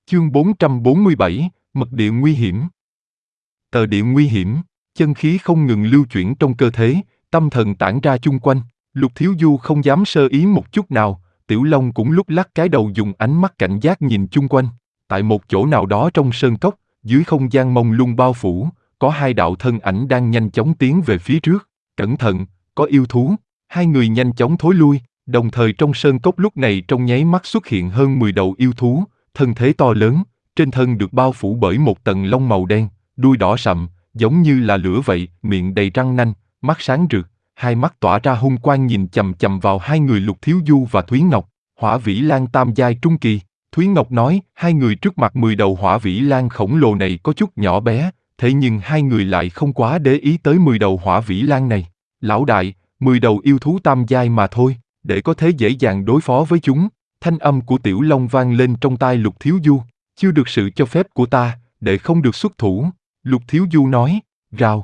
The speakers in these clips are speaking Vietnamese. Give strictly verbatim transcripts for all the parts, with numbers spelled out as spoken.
Chương bốn trăm bốn mươi bảy, Mật địa nguy hiểm. Tờ địa nguy hiểm, chân khí không ngừng lưu chuyển trong cơ thể, tâm thần tản ra chung quanh. Lục Thiếu Du không dám sơ ý một chút nào, Tiểu Long cũng lúc lắc cái đầu dùng ánh mắt cảnh giác nhìn chung quanh. Tại một chỗ nào đó trong sơn cốc, dưới không gian mông lung bao phủ, có hai đạo thân ảnh đang nhanh chóng tiến về phía trước. Cẩn thận, có yêu thú. Hai người nhanh chóng thối lui, đồng thời trong sơn cốc lúc này trong nháy mắt xuất hiện hơn mười đầu yêu thú, thân thế to lớn, trên thân được bao phủ bởi một tầng lông màu đen, đuôi đỏ sậm, giống như là lửa vậy, miệng đầy răng nanh, mắt sáng rực, hai mắt tỏa ra hung quang nhìn chằm chằm vào hai người Lục Thiếu Du và Thúy Ngọc. Hỏa Vĩ Lan tam giai trung kỳ. Thúy Ngọc nói, hai người trước mặt mười đầu Hỏa Vĩ Lan khổng lồ này có chút nhỏ bé, thế nhưng hai người lại không quá để ý tới mười đầu Hỏa Vĩ Lan này. Lão đại, mười đầu yêu thú tam giai mà thôi, để có thể dễ dàng đối phó với chúng. Thanh âm của Tiểu Long vang lên trong tai Lục Thiếu Du. Chưa được sự cho phép của ta, để không được xuất thủ. Lục Thiếu Du nói, rào.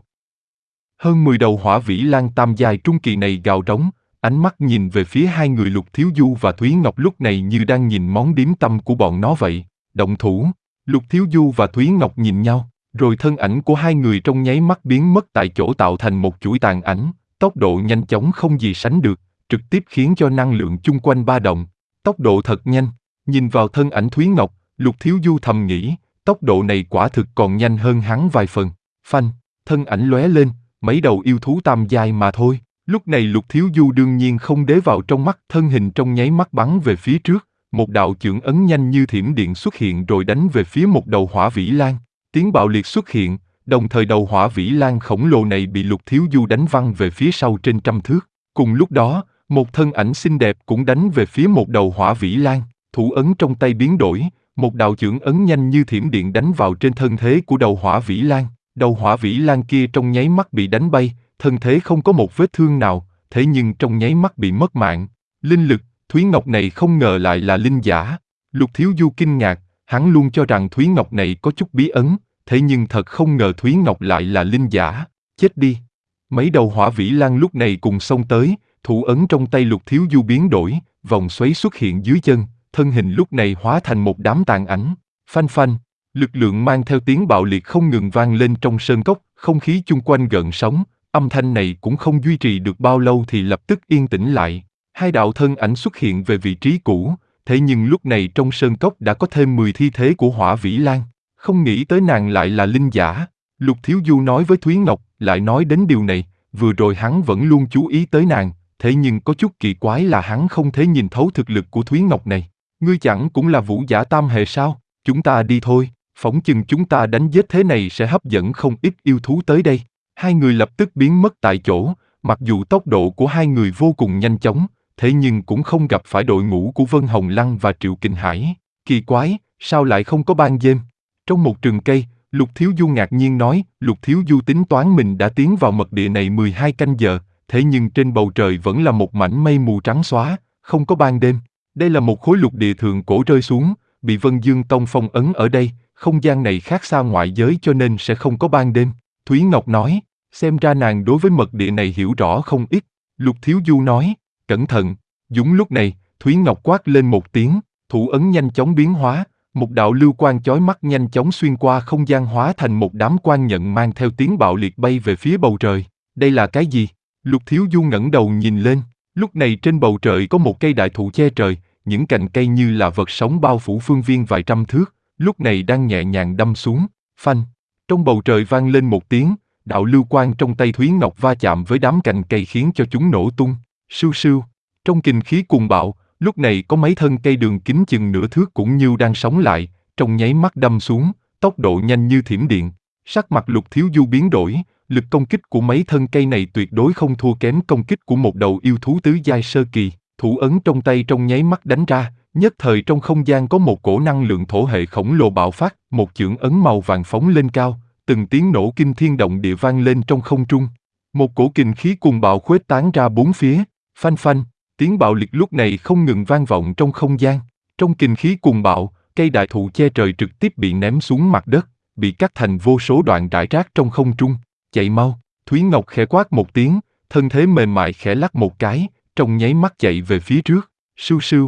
Hơn mười đầu Hỏa Vĩ Lan tam giai trung kỳ này gào rống, ánh mắt nhìn về phía hai người Lục Thiếu Du và Thúy Ngọc lúc này như đang nhìn món điếm tâm của bọn nó vậy. Động thủ. Lục Thiếu Du và Thúy Ngọc nhìn nhau, rồi thân ảnh của hai người trong nháy mắt biến mất tại chỗ tạo thành một chuỗi tàn ảnh, tốc độ nhanh chóng không gì sánh được, trực tiếp khiến cho năng lượng chung quanh ba động. Tốc độ thật nhanh, nhìn vào thân ảnh Thúy Ngọc, Lục Thiếu Du thầm nghĩ, tốc độ này quả thực còn nhanh hơn hắn vài phần. Phanh, thân ảnh lóe lên, mấy đầu yêu thú tam giai mà thôi. Lúc này Lục Thiếu Du đương nhiên không để vào trong mắt, thân hình trong nháy mắt bắn về phía trước, một đạo chưởng ấn nhanh như thiểm điện xuất hiện rồi đánh về phía một đầu Hỏa Vĩ Lan. Tiếng bạo liệt xuất hiện, đồng thời đầu Hỏa Vĩ Lan khổng lồ này bị Lục Thiếu Du đánh văng về phía sau trên trăm thước. Cùng lúc đó, một thân ảnh xinh đẹp cũng đánh về phía một đầu Hỏa Vĩ Lan, thủ ấn trong tay biến đổi, một đạo chưởng ấn nhanh như thiểm điện đánh vào trên thân thế của đầu Hỏa Vĩ Lan. Đầu Hỏa Vĩ Lan kia trong nháy mắt bị đánh bay, thân thế không có một vết thương nào, thế nhưng trong nháy mắt bị mất mạng. Linh lực, Thúy Ngọc này không ngờ lại là linh giả. Lục Thiếu Du kinh ngạc, hắn luôn cho rằng Thúy Ngọc này có chút bí ấn, thế nhưng thật không ngờ Thúy Ngọc lại là linh giả. Chết đi. Mấy đầu Hỏa Vĩ Lan lúc này cùng xông tới, thủ ấn trong tay Lục Thiếu Du biến đổi, vòng xoáy xuất hiện dưới chân, thân hình lúc này hóa thành một đám tàn ảnh. Phanh phanh, lực lượng mang theo tiếng bạo liệt không ngừng vang lên trong sơn cốc, không khí chung quanh gợn sóng, âm thanh này cũng không duy trì được bao lâu thì lập tức yên tĩnh lại. Hai đạo thân ảnh xuất hiện về vị trí cũ, thế nhưng lúc này trong sơn cốc đã có thêm mười thi thể của Hỏa Vĩ Lan. Không nghĩ tới nàng lại là linh giả. Lục Thiếu Du nói với Thúy Ngọc, lại nói đến điều này, vừa rồi hắn vẫn luôn chú ý tới nàng, thế nhưng có chút kỳ quái là hắn không thể nhìn thấu thực lực của Thúy Ngọc này. Ngươi chẳng cũng là vũ giả tam hệ sao? Chúng ta đi thôi, phỏng chừng chúng ta đánh giết thế này sẽ hấp dẫn không ít yêu thú tới đây. Hai người lập tức biến mất tại chỗ, mặc dù tốc độ của hai người vô cùng nhanh chóng, thế nhưng cũng không gặp phải đội ngũ của Vân Hồng Lăng và Triệu Kình Hải. Kỳ quái, sao lại không có ban đêm? Trong một rừng cây, Lục Thiếu Du ngạc nhiên nói, Lục Thiếu Du tính toán mình đã tiến vào mật địa này mười hai canh giờ, thế nhưng trên bầu trời vẫn là một mảnh mây mù trắng xóa, không có ban đêm. Đây là một khối lục địa thượng cổ rơi xuống, bị Vân Dương Tông phong ấn ở đây, không gian này khác xa ngoại giới cho nên sẽ không có ban đêm. Thúy Ngọc nói, xem ra nàng đối với mật địa này hiểu rõ không ít. Lục Thiếu Du nói, cẩn thận. Đúng lúc này, Thúy Ngọc quát lên một tiếng, thủ ấn nhanh chóng biến hóa, một đạo lưu quang chói mắt nhanh chóng xuyên qua không gian hóa thành một đám quang nhận mang theo tiếng bạo liệt bay về phía bầu trời. Đây là cái gì? Lục Thiếu Du ngẩng đầu nhìn lên, lúc này trên bầu trời có một cây đại thụ che trời, những cành cây như là vật sống bao phủ phương viên vài trăm thước, lúc này đang nhẹ nhàng đâm xuống. Phanh, trong bầu trời vang lên một tiếng, đạo lưu quang trong tay Thúy Ngọc va chạm với đám cành cây khiến cho chúng nổ tung. Sưu sưu, trong kình khí cuồng bạo, lúc này có mấy thân cây đường kính chừng nửa thước cũng như đang sống lại, trong nháy mắt đâm xuống, tốc độ nhanh như thiểm điện. Sắc mặt Lục Thiếu Du biến đổi, lực công kích của mấy thân cây này tuyệt đối không thua kém công kích của một đầu yêu thú tứ giai sơ kỳ. Thủ ấn trong tay trong nháy mắt đánh ra, nhất thời trong không gian có một cổ năng lượng thổ hệ khổng lồ bạo phát, một chưởng ấn màu vàng phóng lên cao, từng tiếng nổ kinh thiên động địa vang lên trong không trung. Một cổ kình khí cuồng bạo khuếch tán ra bốn phía, phanh phanh, tiếng bạo liệt lúc này không ngừng vang vọng trong không gian. Trong kình khí cuồng bạo, cây đại thụ che trời trực tiếp bị ném xuống mặt đất, bị cắt thành vô số đoạn rải rác trong không trung. Chạy mau, Thúy Ngọc khẽ quát một tiếng, thân thế mềm mại khẽ lắc một cái, trong nháy mắt chạy về phía trước. Sưu sưu,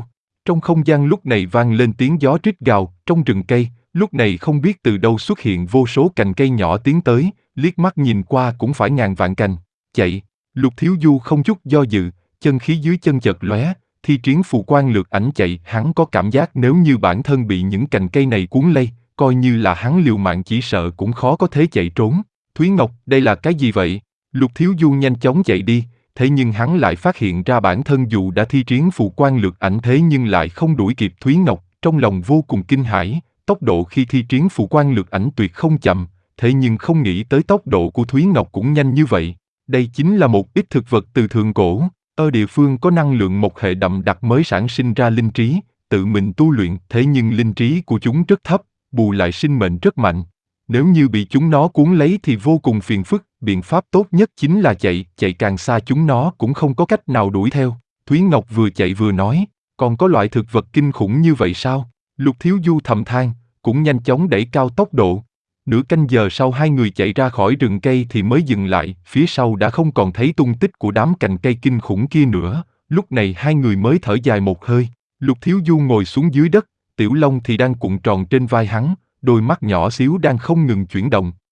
Trong không gian lúc này vang lên tiếng gió rít gào, trong rừng cây, lúc này không biết từ đâu xuất hiện vô số cành cây nhỏ tiến tới, liếc mắt nhìn qua cũng phải ngàn vạn cành. Chạy, Lục Thiếu Du không chút do dự, chân khí dưới chân chợt lóe, thi triển phù quan lược ảnh chạy, hắn có cảm giác nếu như bản thân bị những cành cây này cuốn lấy, coi như là hắn liều mạng chỉ sợ cũng khó có thể chạy trốn. Thúy Ngọc, đây là cái gì vậy? Lục Thiếu Du nhanh chóng chạy đi, thế nhưng hắn lại phát hiện ra bản thân dù đã thi triển phù quan lược ảnh thế nhưng lại không đuổi kịp Thúy Ngọc, trong lòng vô cùng kinh hãi, tốc độ khi thi triển phù quan lược ảnh tuyệt không chậm, thế nhưng không nghĩ tới tốc độ của Thúy Ngọc cũng nhanh như vậy. Đây chính là một ít thực vật từ thượng cổ, ở địa phương có năng lượng một hệ đậm đặc mới sản sinh ra linh trí, tự mình tu luyện, thế nhưng linh trí của chúng rất thấp, bù lại sinh mệnh rất mạnh. Nếu như bị chúng nó cuốn lấy thì vô cùng phiền phức, biện pháp tốt nhất chính là chạy, chạy càng xa chúng nó cũng không có cách nào đuổi theo. Thúy Ngọc vừa chạy vừa nói, còn có loại thực vật kinh khủng như vậy sao? Lục Thiếu Du thầm than, cũng nhanh chóng đẩy cao tốc độ. Nửa canh giờ sau hai người chạy ra khỏi rừng cây thì mới dừng lại, phía sau đã không còn thấy tung tích của đám cành cây kinh khủng kia nữa, lúc này hai người mới thở dài một hơi. Lục Thiếu Du ngồi xuống dưới đất, Tiểu Long thì đang cuộn tròn trên vai hắn, đôi mắt nhỏ xíu đang không ngừng chuyển động.